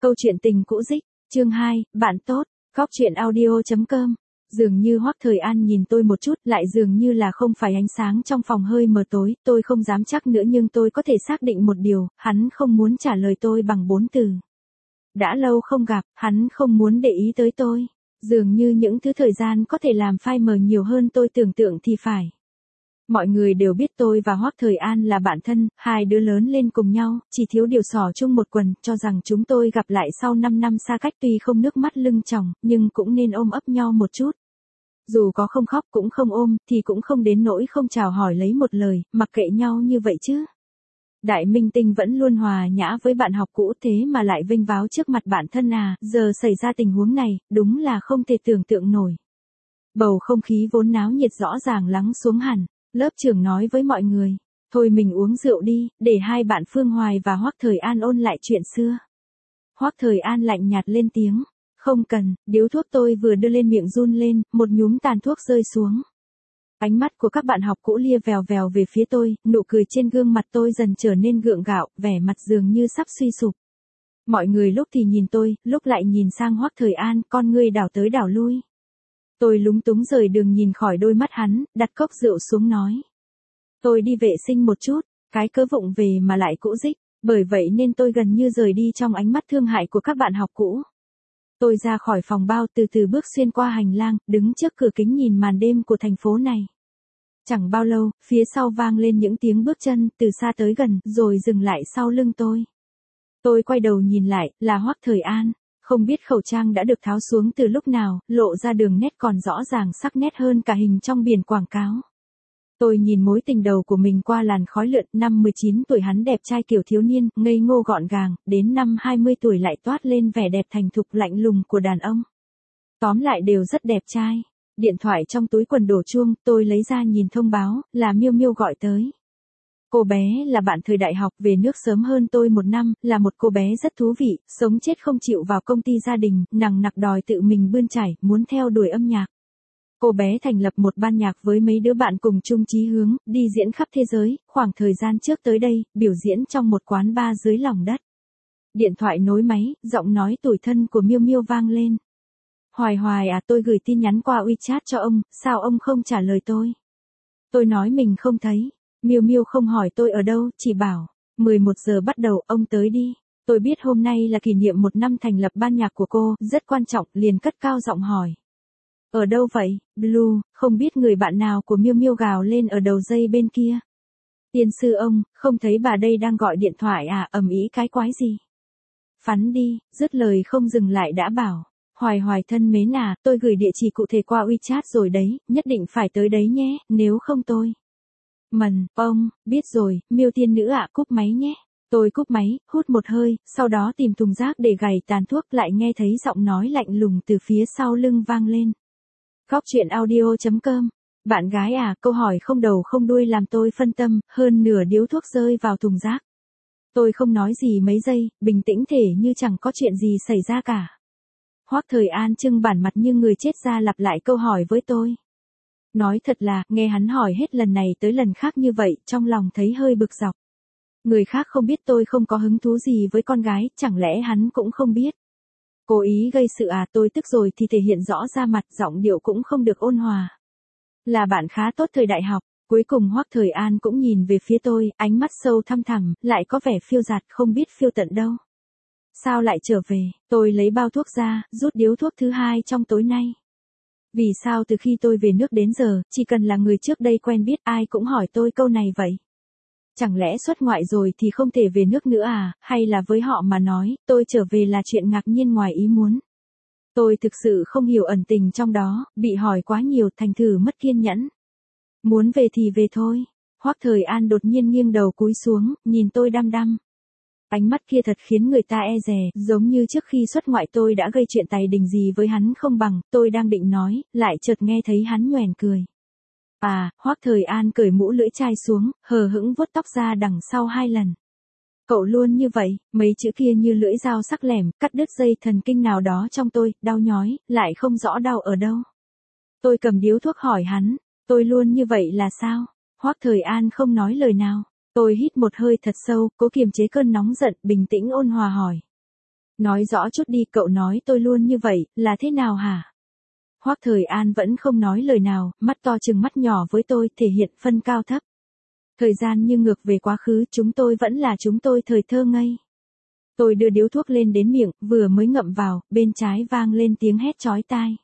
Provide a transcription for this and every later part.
Câu chuyện tình cũ dích, chương 2, bạn tốt, góc chuyện audio.com. Dường như Hoắc Thời An nhìn tôi một chút, lại dường như là không phải ánh sáng trong phòng hơi mờ tối, tôi không dám chắc nữa nhưng tôi có thể xác định một điều, hắn không muốn trả lời tôi bằng 4 từ. Đã lâu không gặp, hắn không muốn để ý tới tôi. Dường như những thứ thời gian có thể làm phai mờ nhiều hơn tôi tưởng tượng thì phải. Mọi người đều biết tôi và Hoắc Thời An là bạn thân, hai đứa lớn lên cùng nhau, chỉ thiếu điều xỏ chung một quần, cho rằng chúng tôi gặp lại sau 5 năm xa cách tuy không nước mắt lưng tròng, nhưng cũng nên ôm ấp nhau một chút. Dù có không khóc cũng không ôm, thì cũng không đến nỗi không chào hỏi lấy một lời, mặc kệ nhau như vậy chứ. Đại minh tinh vẫn luôn hòa nhã với bạn học cũ thế mà lại vênh váo trước mặt bạn thân à, giờ xảy ra tình huống này, đúng là không thể tưởng tượng nổi. Bầu không khí vốn náo nhiệt rõ ràng lắng xuống hẳn. Lớp trưởng nói với mọi người, thôi mình uống rượu đi, để hai bạn Phương Hoài và Hoắc Thời An ôn lại chuyện xưa. Hoắc Thời An lạnh nhạt lên tiếng, không cần, điếu thuốc tôi vừa đưa lên miệng run lên, một nhúm tàn thuốc rơi xuống. Ánh mắt của các bạn học cũ lia vèo vèo về phía tôi, nụ cười trên gương mặt tôi dần trở nên gượng gạo, vẻ mặt dường như sắp suy sụp. Mọi người lúc thì nhìn tôi, lúc lại nhìn sang Hoắc Thời An, con ngươi đảo tới đảo lui. Tôi lúng túng rời đường nhìn khỏi đôi mắt hắn, đặt cốc rượu xuống nói. Tôi đi vệ sinh một chút, cái cớ vụng về mà lại cũ dích, bởi vậy nên tôi gần như rời đi trong ánh mắt thương hại của các bạn học cũ. Tôi ra khỏi phòng bao từ từ bước xuyên qua hành lang, đứng trước cửa kính nhìn màn đêm của thành phố này. Chẳng bao lâu, phía sau vang lên những tiếng bước chân, từ xa tới gần, rồi dừng lại sau lưng tôi. Tôi quay đầu nhìn lại, là Hoắc Thời An. Không biết khẩu trang đã được tháo xuống từ lúc nào, lộ ra đường nét còn rõ ràng sắc nét hơn cả hình trong biển quảng cáo. Tôi nhìn mối tình đầu của mình qua làn khói lượn, năm 19 tuổi hắn đẹp trai kiểu thiếu niên, ngây ngô gọn gàng, đến năm 20 tuổi lại toát lên vẻ đẹp thành thục lạnh lùng của đàn ông. Tóm lại đều rất đẹp trai. Điện thoại trong túi quần đổ chuông, tôi lấy ra nhìn thông báo, là Miêu Miêu gọi tới. Cô bé là bạn thời đại học, về nước sớm hơn tôi 1 năm, là một cô bé rất thú vị, sống chết không chịu vào công ty gia đình, nằng nặc đòi tự mình bươn chải, muốn theo đuổi âm nhạc. Cô bé thành lập một ban nhạc với mấy đứa bạn cùng chung chí hướng, đi diễn khắp thế giới, khoảng thời gian trước tới đây, biểu diễn trong một quán bar dưới lòng đất. Điện thoại nối máy, giọng nói tủi thân của Miêu Miêu vang lên. Hoài Hoài à, tôi gửi tin nhắn qua WeChat cho ông, sao ông không trả lời tôi? Tôi nói mình không thấy. Miêu Miêu không hỏi tôi ở đâu, chỉ bảo, 11 giờ bắt đầu, ông tới đi. Tôi biết hôm nay là kỷ niệm 1 năm thành lập ban nhạc của cô, rất quan trọng, liền cất cao giọng hỏi. Ở đâu vậy, Blue, không biết người bạn nào của Miêu Miêu gào lên ở đầu dây bên kia. Tiên sư ông, không thấy bà đây đang gọi điện thoại à, ầm ĩ cái quái gì? Phắn đi, dứt lời không dừng lại đã bảo. Hoài Hoài thân mến à, tôi gửi địa chỉ cụ thể qua WeChat rồi đấy, nhất định phải tới đấy nhé, nếu không tôi. Ông, biết rồi, Miêu tiên nữ ạ, cúp máy nhé. Tôi cúp máy, hút một hơi, sau đó tìm thùng rác để gảy tàn thuốc, lại nghe thấy giọng nói lạnh lùng từ phía sau lưng vang lên. Góc chuyện audio.com. Bạn gái à, câu hỏi không đầu không đuôi làm tôi phân tâm, hơn nửa điếu thuốc rơi vào thùng rác. Tôi không nói gì mấy giây, bình tĩnh thể như chẳng có chuyện gì xảy ra cả. Hoắc Thời An trưng bản mặt như người chết ra lặp lại câu hỏi với tôi. Nói thật là, nghe hắn hỏi hết lần này tới lần khác như vậy, trong lòng thấy hơi bực dọc. Người khác không biết tôi không có hứng thú gì với con gái, chẳng lẽ hắn cũng không biết. Cố ý gây sự à, tôi tức rồi thì thể hiện rõ ra mặt, giọng điệu cũng không được ôn hòa. Là bạn khá tốt thời đại học, cuối cùng Hoắc Thời An cũng nhìn về phía tôi, ánh mắt sâu thăm thẳm, lại có vẻ phiêu dạt, không biết phiêu tận đâu. Sao lại trở về, tôi lấy bao thuốc ra, rút điếu thuốc thứ 2 trong tối nay. Vì sao từ khi tôi về nước đến giờ, chỉ cần là người trước đây quen biết ai cũng hỏi tôi câu này vậy? Chẳng lẽ xuất ngoại rồi thì không thể về nước nữa à, hay là với họ mà nói, tôi trở về là chuyện ngạc nhiên ngoài ý muốn? Tôi thực sự không hiểu ẩn tình trong đó, bị hỏi quá nhiều thành thử mất kiên nhẫn. Muốn về thì về thôi. Hoắc Thời An đột nhiên nghiêng đầu cúi xuống, nhìn tôi đăm đăm. Ánh mắt kia thật khiến người ta e dè, giống như trước khi xuất ngoại tôi đã gây chuyện tày đình gì với hắn không bằng, tôi đang định nói, lại chợt nghe thấy hắn nhoẻn cười. À, Hoắc Thời An cởi mũ lưỡi chai xuống, hờ hững vuốt tóc ra đằng sau 2 lần. Cậu luôn như vậy, mấy chữ kia như lưỡi dao sắc lẻm, cắt đứt dây thần kinh nào đó trong tôi, đau nhói, lại không rõ đau ở đâu. Tôi cầm điếu thuốc hỏi hắn, tôi luôn như vậy là sao? Hoắc Thời An không nói lời nào. Tôi hít một hơi thật sâu, cố kiềm chế cơn nóng giận, bình tĩnh ôn hòa hỏi. Nói rõ chút đi, cậu nói tôi luôn như vậy, là thế nào hả? Hoắc Thời An vẫn không nói lời nào, mắt to chừng mắt nhỏ với tôi, thể hiện phân cao thấp. Thời gian như ngược về quá khứ, chúng tôi vẫn là chúng tôi thời thơ ngây. Tôi đưa điếu thuốc lên đến miệng, vừa mới ngậm vào, bên trái vang lên tiếng hét chói tai.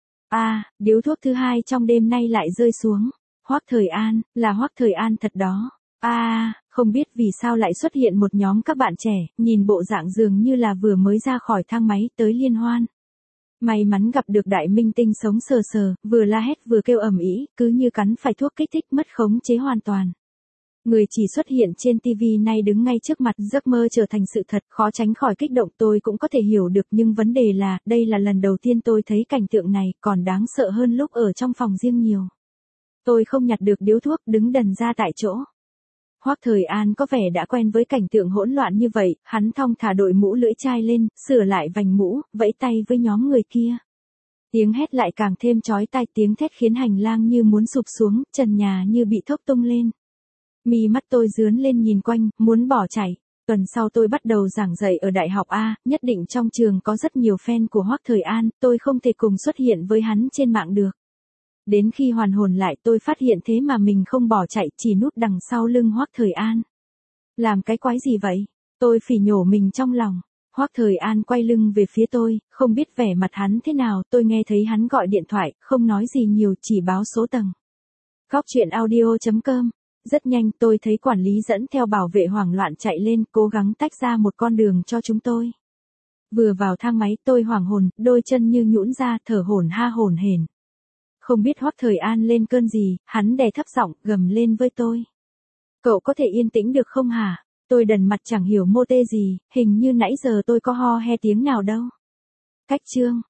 Điếu thuốc thứ hai trong đêm nay lại rơi xuống. Hoắc Thời An, là Hoắc Thời An thật đó. Không biết vì sao lại xuất hiện một nhóm các bạn trẻ, nhìn bộ dạng dường như là vừa mới ra khỏi thang máy tới liên hoan. May mắn gặp được đại minh tinh sống sờ sờ, vừa la hét vừa kêu ầm ĩ, cứ như cắn phải thuốc kích thích mất khống chế hoàn toàn. Người chỉ xuất hiện trên TV nay đứng ngay trước mặt, giấc mơ trở thành sự thật, khó tránh khỏi kích động. Tôi cũng có thể hiểu được, nhưng vấn đề là, đây là lần đầu tiên tôi thấy cảnh tượng này, còn đáng sợ hơn lúc ở trong phòng riêng nhiều. Tôi không nhặt được điếu thuốc, đứng đần ra tại chỗ. Hoắc Thời An có vẻ đã quen với cảnh tượng hỗn loạn như vậy, hắn thong thả đội mũ lưỡi chai lên, sửa lại vành mũ, vẫy tay với nhóm người kia. Tiếng hét lại càng thêm chói tai, tiếng thét khiến hành lang như muốn sụp xuống, trần nhà như bị thốc tung lên. Mi mắt tôi rướn lên nhìn quanh, muốn bỏ chạy. Tuần sau tôi bắt đầu giảng dạy ở đại học A, nhất định trong trường có rất nhiều fan của Hoắc Thời An, tôi không thể cùng xuất hiện với hắn trên mạng được. Đến khi hoàn hồn lại tôi phát hiện thế mà mình không bỏ chạy, chỉ núp đằng sau lưng Hoắc Thời An. Làm cái quái gì vậy? Tôi phỉ nhổ mình trong lòng. Hoắc Thời An quay lưng về phía tôi, không biết vẻ mặt hắn thế nào, tôi nghe thấy hắn gọi điện thoại, không nói gì nhiều, chỉ báo số tầng. Góc chuyện audio.com. Rất nhanh tôi thấy quản lý dẫn theo bảo vệ hoảng loạn chạy lên, cố gắng tách ra một con đường cho chúng tôi. Vừa vào thang máy tôi hoảng hồn, đôi chân như nhũn ra, thở hổn hển. Không biết Hoắc Thời An lên cơn gì, hắn đè thấp giọng, gầm lên với tôi. Cậu có thể yên tĩnh được không hả? Tôi đần mặt chẳng hiểu mô tê gì, hình như nãy giờ tôi có ho he tiếng nào đâu. Cách chương.